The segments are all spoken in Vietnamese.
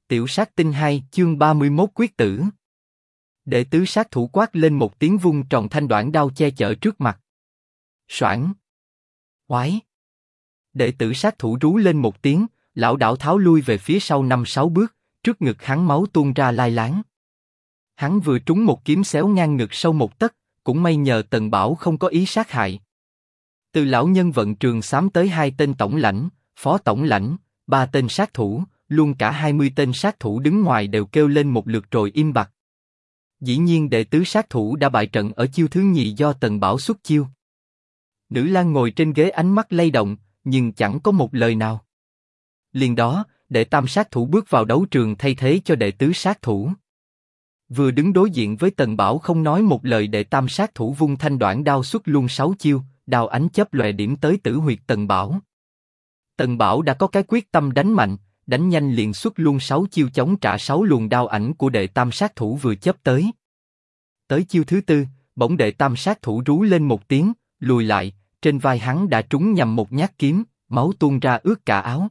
Tiểu sát tinh 2 chương 31 quyết tử. Đệ tứ sát thủ quát lên một tiếng vung tròn thanh đoạn đao che chở trước mặt. Soảng. Oái. Đệ tử sát thủ rú lên một tiếng, lảo đảo tháo lui về phía sau 5-6 bước, trước ngực hắn máu tuôn ra lai láng. Hắn vừa trúng một kiếm xéo ngang ngực sâu một tấc, cũng may nhờ Tần Bảo không có ý sát hại. Từ lão nhân vận trường xám tới 2 tên tổng lãnh, phó tổng lãnh, 3 tên sát thủ, luôn cả 20 tên sát thủ đứng ngoài đều kêu lên một lượt rồi im bặt. Dĩ nhiên đệ tứ sát thủ đã bại trận ở chiêu thứ nhì do Tần Bảo xuất chiêu. Nữ lang ngồi trên ghế ánh mắt lay động, nhưng chẳng có một lời nào. Liền đó, đệ tam sát thủ bước vào đấu trường thay thế cho đệ tứ sát thủ. Vừa đứng đối diện với Tần Bảo không nói một lời, đệ tam sát thủ vung thanh đoạn đao xuất luôn 6 chiêu, đao ánh chớp lòe điểm tới tử huyệt Tần Bảo. Tần Bảo đã có cái quyết tâm đánh mạnh, đánh nhanh liền xuất luôn 6 chiêu chống trả 6 luồng đao ảnh của đệ tam sát thủ vừa chớp tới. Tới chiêu thứ tư, bỗng đệ tam sát thủ rú lên một tiếng, lùi lại, trên vai hắn đã trúng nhầm một nhát kiếm, máu tuôn ra ướt cả áo.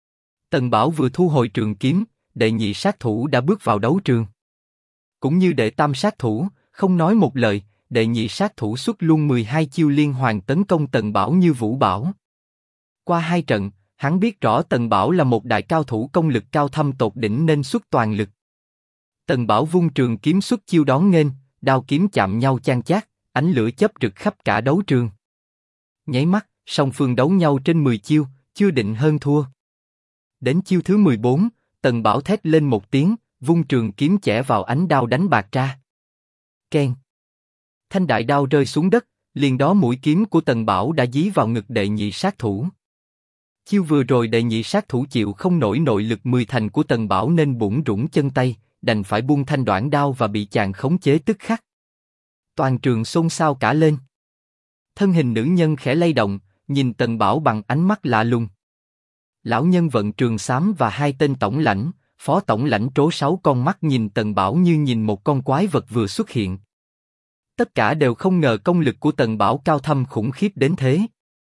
Tần Bảo vừa thu hồi trường kiếm, đệ nhị sát thủ đã bước vào đấu trường. Cũng như đệ tam sát thủ, không nói một lời, đệ nhị sát thủ xuất luôn 12 chiêu liên hoàn tấn công Tần Bảo như vũ bão. Qua 2 trận, hắn biết rõ Tần Bảo là một đại cao thủ công lực cao thâm tột đỉnh nên xuất toàn lực. Tần Bảo vung trường kiếm xuất chiêu đón nghênh, đao kiếm chạm nhau chan chát, ánh lửa chớp rực khắp cả đấu trường. Nháy mắt, song phương đấu nhau trên 10 chiêu, chưa định hơn thua. Đến chiêu thứ 14, Tần Bảo thét lên một tiếng, vung trường kiếm chẻ vào ánh đao đánh bạc ra. Keng. Thanh đại đao rơi xuống đất, liền đó mũi kiếm của Tần Bảo đã dí vào ngực đệ nhị sát thủ. Chiêu vừa rồi đệ nhị sát thủ chịu không nổi nội lực 10 thành của Tần Bảo nên bủn rủn chân tay, đành phải buông thanh đoạn đao và bị chàng khống chế tức khắc. Toàn trường xôn xao cả lên. Thân hình nữ nhân khẽ lay động, nhìn Tần Bảo bằng ánh mắt lạ lùng. Lão nhân vận trường xám và 2 tên tổng lãnh, phó tổng lãnh trố 6 con mắt nhìn Tần Bảo như nhìn một con quái vật vừa xuất hiện. Tất cả đều không ngờ công lực của Tần Bảo cao thâm khủng khiếp đến thế.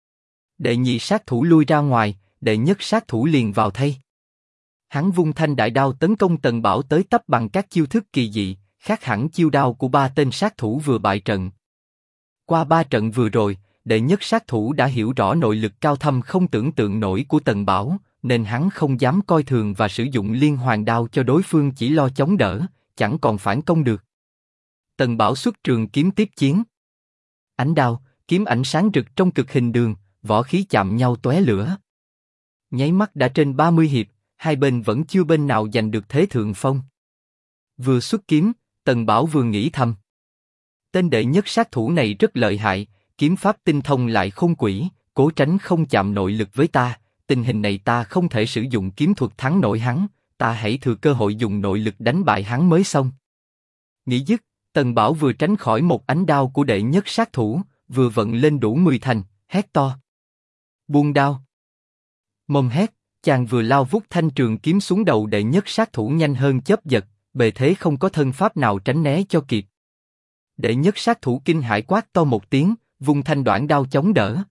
Đệ nhị sát thủ lui ra ngoài, đệ nhất sát thủ liền vào thay. Hắn vung thanh đại đao tấn công Tần Bảo tới tấp bằng các chiêu thức kỳ dị, khác hẳn chiêu đao của 3 tên sát thủ vừa bại trận. Qua 3 trận vừa rồi, đệ nhất sát thủ đã hiểu rõ nội lực cao thâm không tưởng tượng nổi của Tần Bảo, nên hắn không dám coi thường và sử dụng liên hoàn đao cho đối phương chỉ lo chống đỡ, chẳng còn phản công được. Tần Bảo xuất trường kiếm tiếp chiến. Ánh đao, kiếm ảnh sáng rực trong cực hình đường, võ khí chạm nhau tóe lửa. Nháy mắt đã trên 30 hiệp, hai bên vẫn chưa bên nào giành được thế thượng phong. Vừa xuất kiếm, Tần Bảo vừa nghĩ thầm: tên đệ nhất sát thủ này rất lợi hại, kiếm pháp tinh thông lại khôn quỷ, cố tránh không chạm nội lực với ta. Tình hình này ta không thể sử dụng kiếm thuật thắng nổi hắn, ta hãy thừa cơ hội dùng nội lực đánh bại hắn mới xong. Nghĩ dứt, Tần Bảo vừa tránh khỏi một ánh đao của đệ nhất sát thủ, vừa vận lên đủ 10 thành, hét to: buông đao! Mồm hét, chàng vừa lao vút thanh trường kiếm xuống đầu đệ nhất sát thủ nhanh hơn chớp giật, bề thế không có thân pháp nào tránh né cho kịp. Đệ nhất sát thủ kinh hãi quát to một tiếng, vung thanh đoạn đao chống đỡ.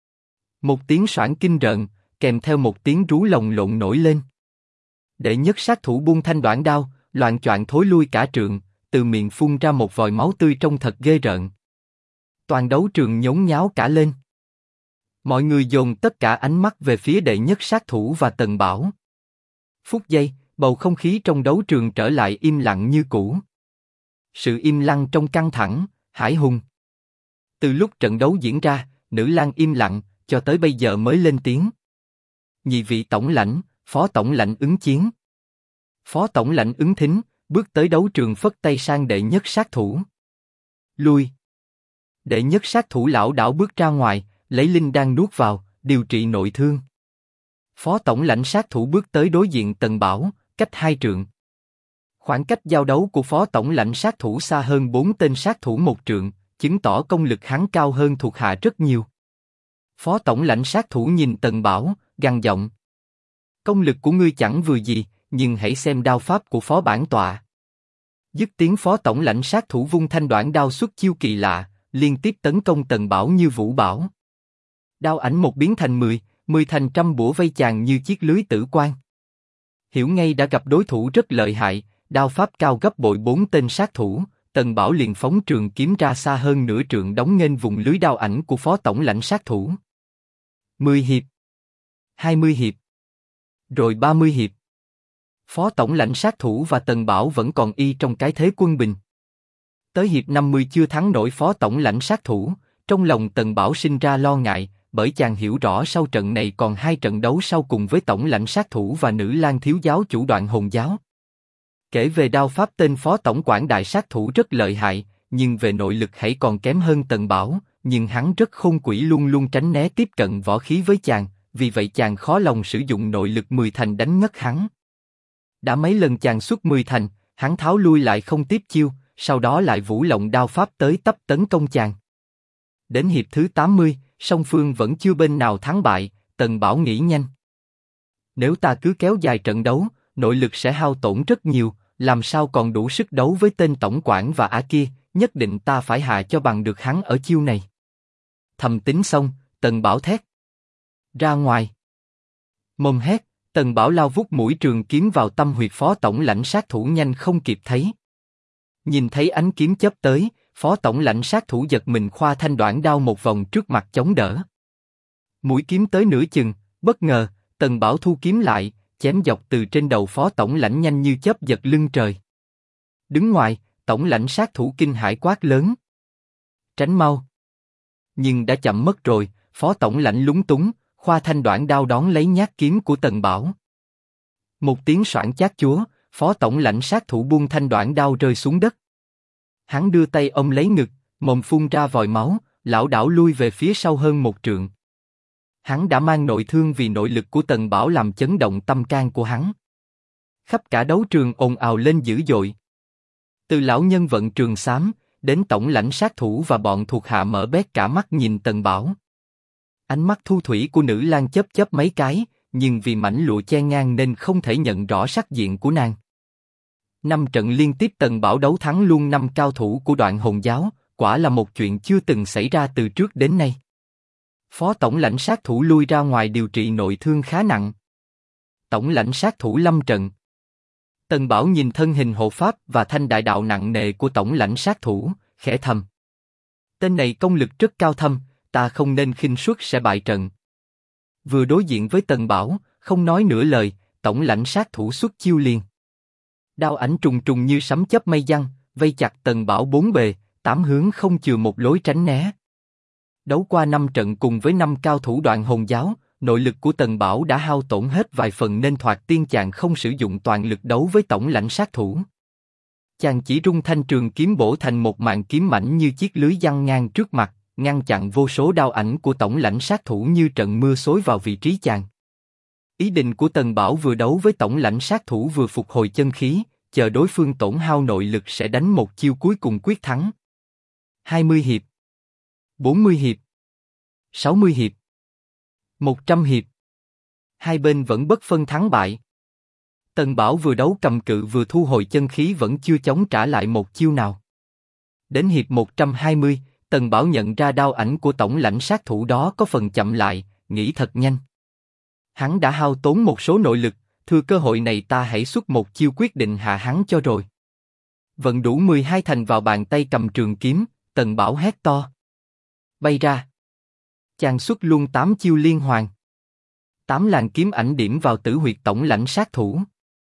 Một tiếng xoảng kinh rợn, kèm theo một tiếng rú lồng lộn nổi lên. Đệ nhất sát thủ buông thanh đoạn đao, loạng choạng thối lui cả trượng, từ miệng phun ra một vòi máu tươi trông thật ghê rợn. Toàn đấu trường nhốn nháo cả lên. Mọi người dồn tất cả ánh mắt về phía đệ nhất sát thủ và Tần Bảo. Phút giây, bầu không khí trong đấu trường trở lại im lặng như cũ. Sự im lặng trong căng thẳng, hãi hùng. Từ lúc trận đấu diễn ra, nữ lang im lặng, cho tới bây giờ mới lên tiếng. Nhị vị tổng lãnh, phó tổng lãnh ứng chiến. Phó tổng lãnh ứng thính, bước tới đấu trường phất tay sang đệ nhất sát thủ. Lui. Đệ nhất sát thủ lảo đảo bước ra ngoài, lấy linh đan nuốt vào, điều trị nội thương. Phó tổng lãnh sát thủ bước tới đối diện Tần Bảo, cách 2 trượng. Khoảng cách giao đấu của phó tổng lãnh sát thủ xa hơn 4 tên sát thủ 1 trượng, chứng tỏ công lực hắn cao hơn thuộc hạ rất nhiều. Phó tổng lãnh sát thủ nhìn Tần Bảo, gằn giọng: công lực của ngươi chẳng vừa gì, nhưng hãy xem đao pháp của phó bản tọa. Dứt tiếng, phó tổng lãnh sát thủ vung thanh đoạn đao xuất chiêu kỳ lạ, liên tiếp tấn công Tần Bảo như vũ bão. Đao ảnh một biến thành 10, 10 thành trăm bủa vây chàng như chiếc lưới tử quan. hiểu ngay đã gặp đối thủ rất lợi hại, đao pháp cao gấp bội 4 tên sát thủ. Tần Bảo liền phóng trường kiếm ra xa hơn nửa trượng đóng nghênh vùng lưới đao ảnh của phó tổng lãnh sát thủ. 10 hiệp, 20 hiệp, rồi 30 hiệp. Phó tổng lãnh sát thủ và Tần Bảo vẫn còn y trong cái thế quân bình. Tới hiệp 50 chưa thắng nổi phó tổng lãnh sát thủ, trong lòng Tần Bảo sinh ra lo ngại, bởi chàng hiểu rõ sau trận này còn 2 trận đấu sau cùng với tổng lãnh sát thủ và nữ lang thiếu giáo chủ Đoạn Hồn giáo. Kể về đao pháp tên phó tổng quản đại sát thủ rất lợi hại, nhưng về nội lực hãy còn kém hơn Tần Bảo, nhưng hắn rất khôn quỷ luôn luôn tránh né tiếp cận võ khí với chàng, vì vậy chàng khó lòng sử dụng nội lực 10 thành đánh ngất hắn. Đã mấy lần chàng xuất 10 thành, hắn tháo lui lại không tiếp chiêu, sau đó lại vũ lộng đao pháp tới tấp tấn công chàng. Đến hiệp thứ 80, song phương vẫn chưa bên nào thắng bại, Tần Bảo nghĩ nhanh. Nếu ta cứ kéo dài trận đấu, nội lực sẽ hao tổn rất nhiều, làm sao còn đủ sức đấu với tên tổng quản và ả kia, nhất định ta phải hạ cho bằng được hắn ở chiêu này. Thầm tính xong, Tần Bảo thét. Ra ngoài. Mồm hét, Tần Bảo lao vút mũi trường kiếm vào tâm huyệt phó tổng lãnh sát thủ nhanh không kịp thấy. Nhìn thấy ánh kiếm chớp tới, phó tổng lãnh sát thủ giật mình khoa thanh đoạn đao một vòng trước mặt chống đỡ. Mũi kiếm tới nửa chừng, bất ngờ, Tần Bảo thu kiếm lại, chém dọc từ trên đầu phó tổng lãnh nhanh như chớp giật lưng trời. Đứng ngoài, tổng lãnh sát thủ kinh hãi quát lớn. Tránh mau. Nhưng đã chậm mất rồi, phó tổng lãnh lúng túng, khoa thanh đoạn đao đón lấy nhát kiếm của Tần Bảo. Một tiếng soảng chát chúa, phó tổng lãnh sát thủ buông thanh đoạn đao rơi xuống đất. Hắn đưa tay ôm lấy ngực, mồm phun ra vòi máu, lảo đảo lui về phía sau hơn 1 trượng. Hắn đã mang nội thương vì nội lực của Tần Bảo làm chấn động tâm can của hắn. Khắp cả đấu trường ồn ào lên dữ dội. Từ lão nhân vận trường xám, đến tổng lãnh sát thủ và bọn thuộc hạ mở bét cả mắt nhìn Tần Bảo. Ánh mắt thu thủy của nữ lang chớp chớp mấy cái, nhưng vì mảnh lụa che ngang nên không thể nhận rõ sắc diện của nàng. 5 trận liên tiếp Tần Bảo đấu thắng luôn 5 cao thủ của Đoạn Hồn giáo, quả là một chuyện chưa từng xảy ra từ trước đến nay. Phó tổng lãnh sát thủ lui ra ngoài điều trị nội thương khá nặng. Tổng lãnh sát thủ lâm trận. Tần Bảo nhìn thân hình hộ pháp và thanh đại đạo nặng nề của tổng lãnh sát thủ, khẽ thầm. Tên này công lực rất cao thâm, ta không nên khinh suất sẽ bại trận. Vừa đối diện với Tần Bảo, không nói nửa lời, tổng lãnh sát thủ xuất chiêu liền. Đao ảnh trùng trùng như sấm chớp mây giăng, vây chặt Tần Bảo 4 bề, 8 hướng không chừa một lối tránh né. Đấu qua 5 trận cùng với 5 cao thủ Đoạn Hồn giáo, nội lực của Tần Bảo đã hao tổn hết vài phần nên thoạt tiên chàng không sử dụng toàn lực đấu với tổng lãnh sát thủ. Chàng chỉ rung thanh trường kiếm bổ thành một màn kiếm mảnh như chiếc lưới giăng ngang trước mặt, ngăn chặn vô số đao ảnh của tổng lãnh sát thủ như trận mưa xối vào vị trí chàng. Ý định của Tần Bảo vừa đấu với tổng lãnh sát thủ vừa phục hồi chân khí, chờ đối phương tổn hao nội lực sẽ đánh một chiêu cuối cùng quyết thắng. 20 hiệp, 40 hiệp, 60 hiệp, 100 hiệp. Hai bên vẫn bất phân thắng bại. Tần Bảo vừa đấu cầm cự vừa thu hồi chân khí vẫn chưa chống trả lại một chiêu nào. Đến hiệp 120, Tần Bảo nhận ra đao ảnh của tổng lãnh sát thủ đó có phần chậm lại, nghĩ thật nhanh. Hắn đã hao tốn một số nội lực, thừa cơ hội này ta hãy xuất một chiêu quyết định hạ hắn cho rồi. Vận đủ 12 thành vào bàn tay cầm trường kiếm, Tần Bảo hét to. Bay ra. Chàng xuất luôn 8 chiêu liên hoàn. 8 làn kiếm ảnh điểm vào tử huyệt tổng lãnh sát thủ.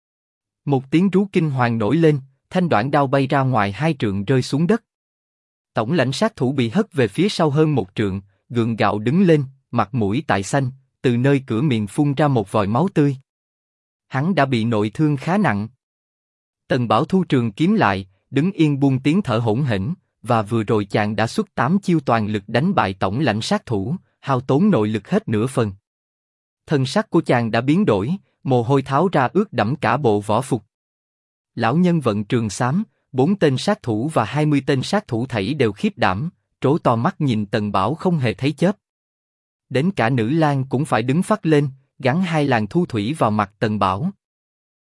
Một tiếng rú kinh hoàng nổi lên, thanh đoạn đao bay ra ngoài 2 trượng rơi xuống đất. Tổng lãnh sát thủ bị hất về phía sau hơn 1 trượng, gượng gạo đứng lên, mặt mũi tại xanh, từ nơi cửa miệng phun ra một vòi máu tươi. Hắn đã bị nội thương khá nặng. Tần Bảo thu trường kiếm lại, đứng yên buông tiếng thở hổn hển, và vừa rồi chàng đã xuất 8 chiêu toàn lực đánh bại tổng lãnh sát thủ, hao tốn nội lực hết nửa phần. Thân sắc của chàng đã biến đổi, mồ hôi tháo ra ướt đẫm cả bộ võ phục. Lão nhân vận trường xám, 4 tên sát thủ và 20 tên sát thủ thảy đều khiếp đảm, trố to mắt nhìn Tần Bảo không hề thấy chớp. Đến cả nữ lang cũng phải đứng phắt lên, gắn 2 làn thu thủy vào mặt Tần Bảo.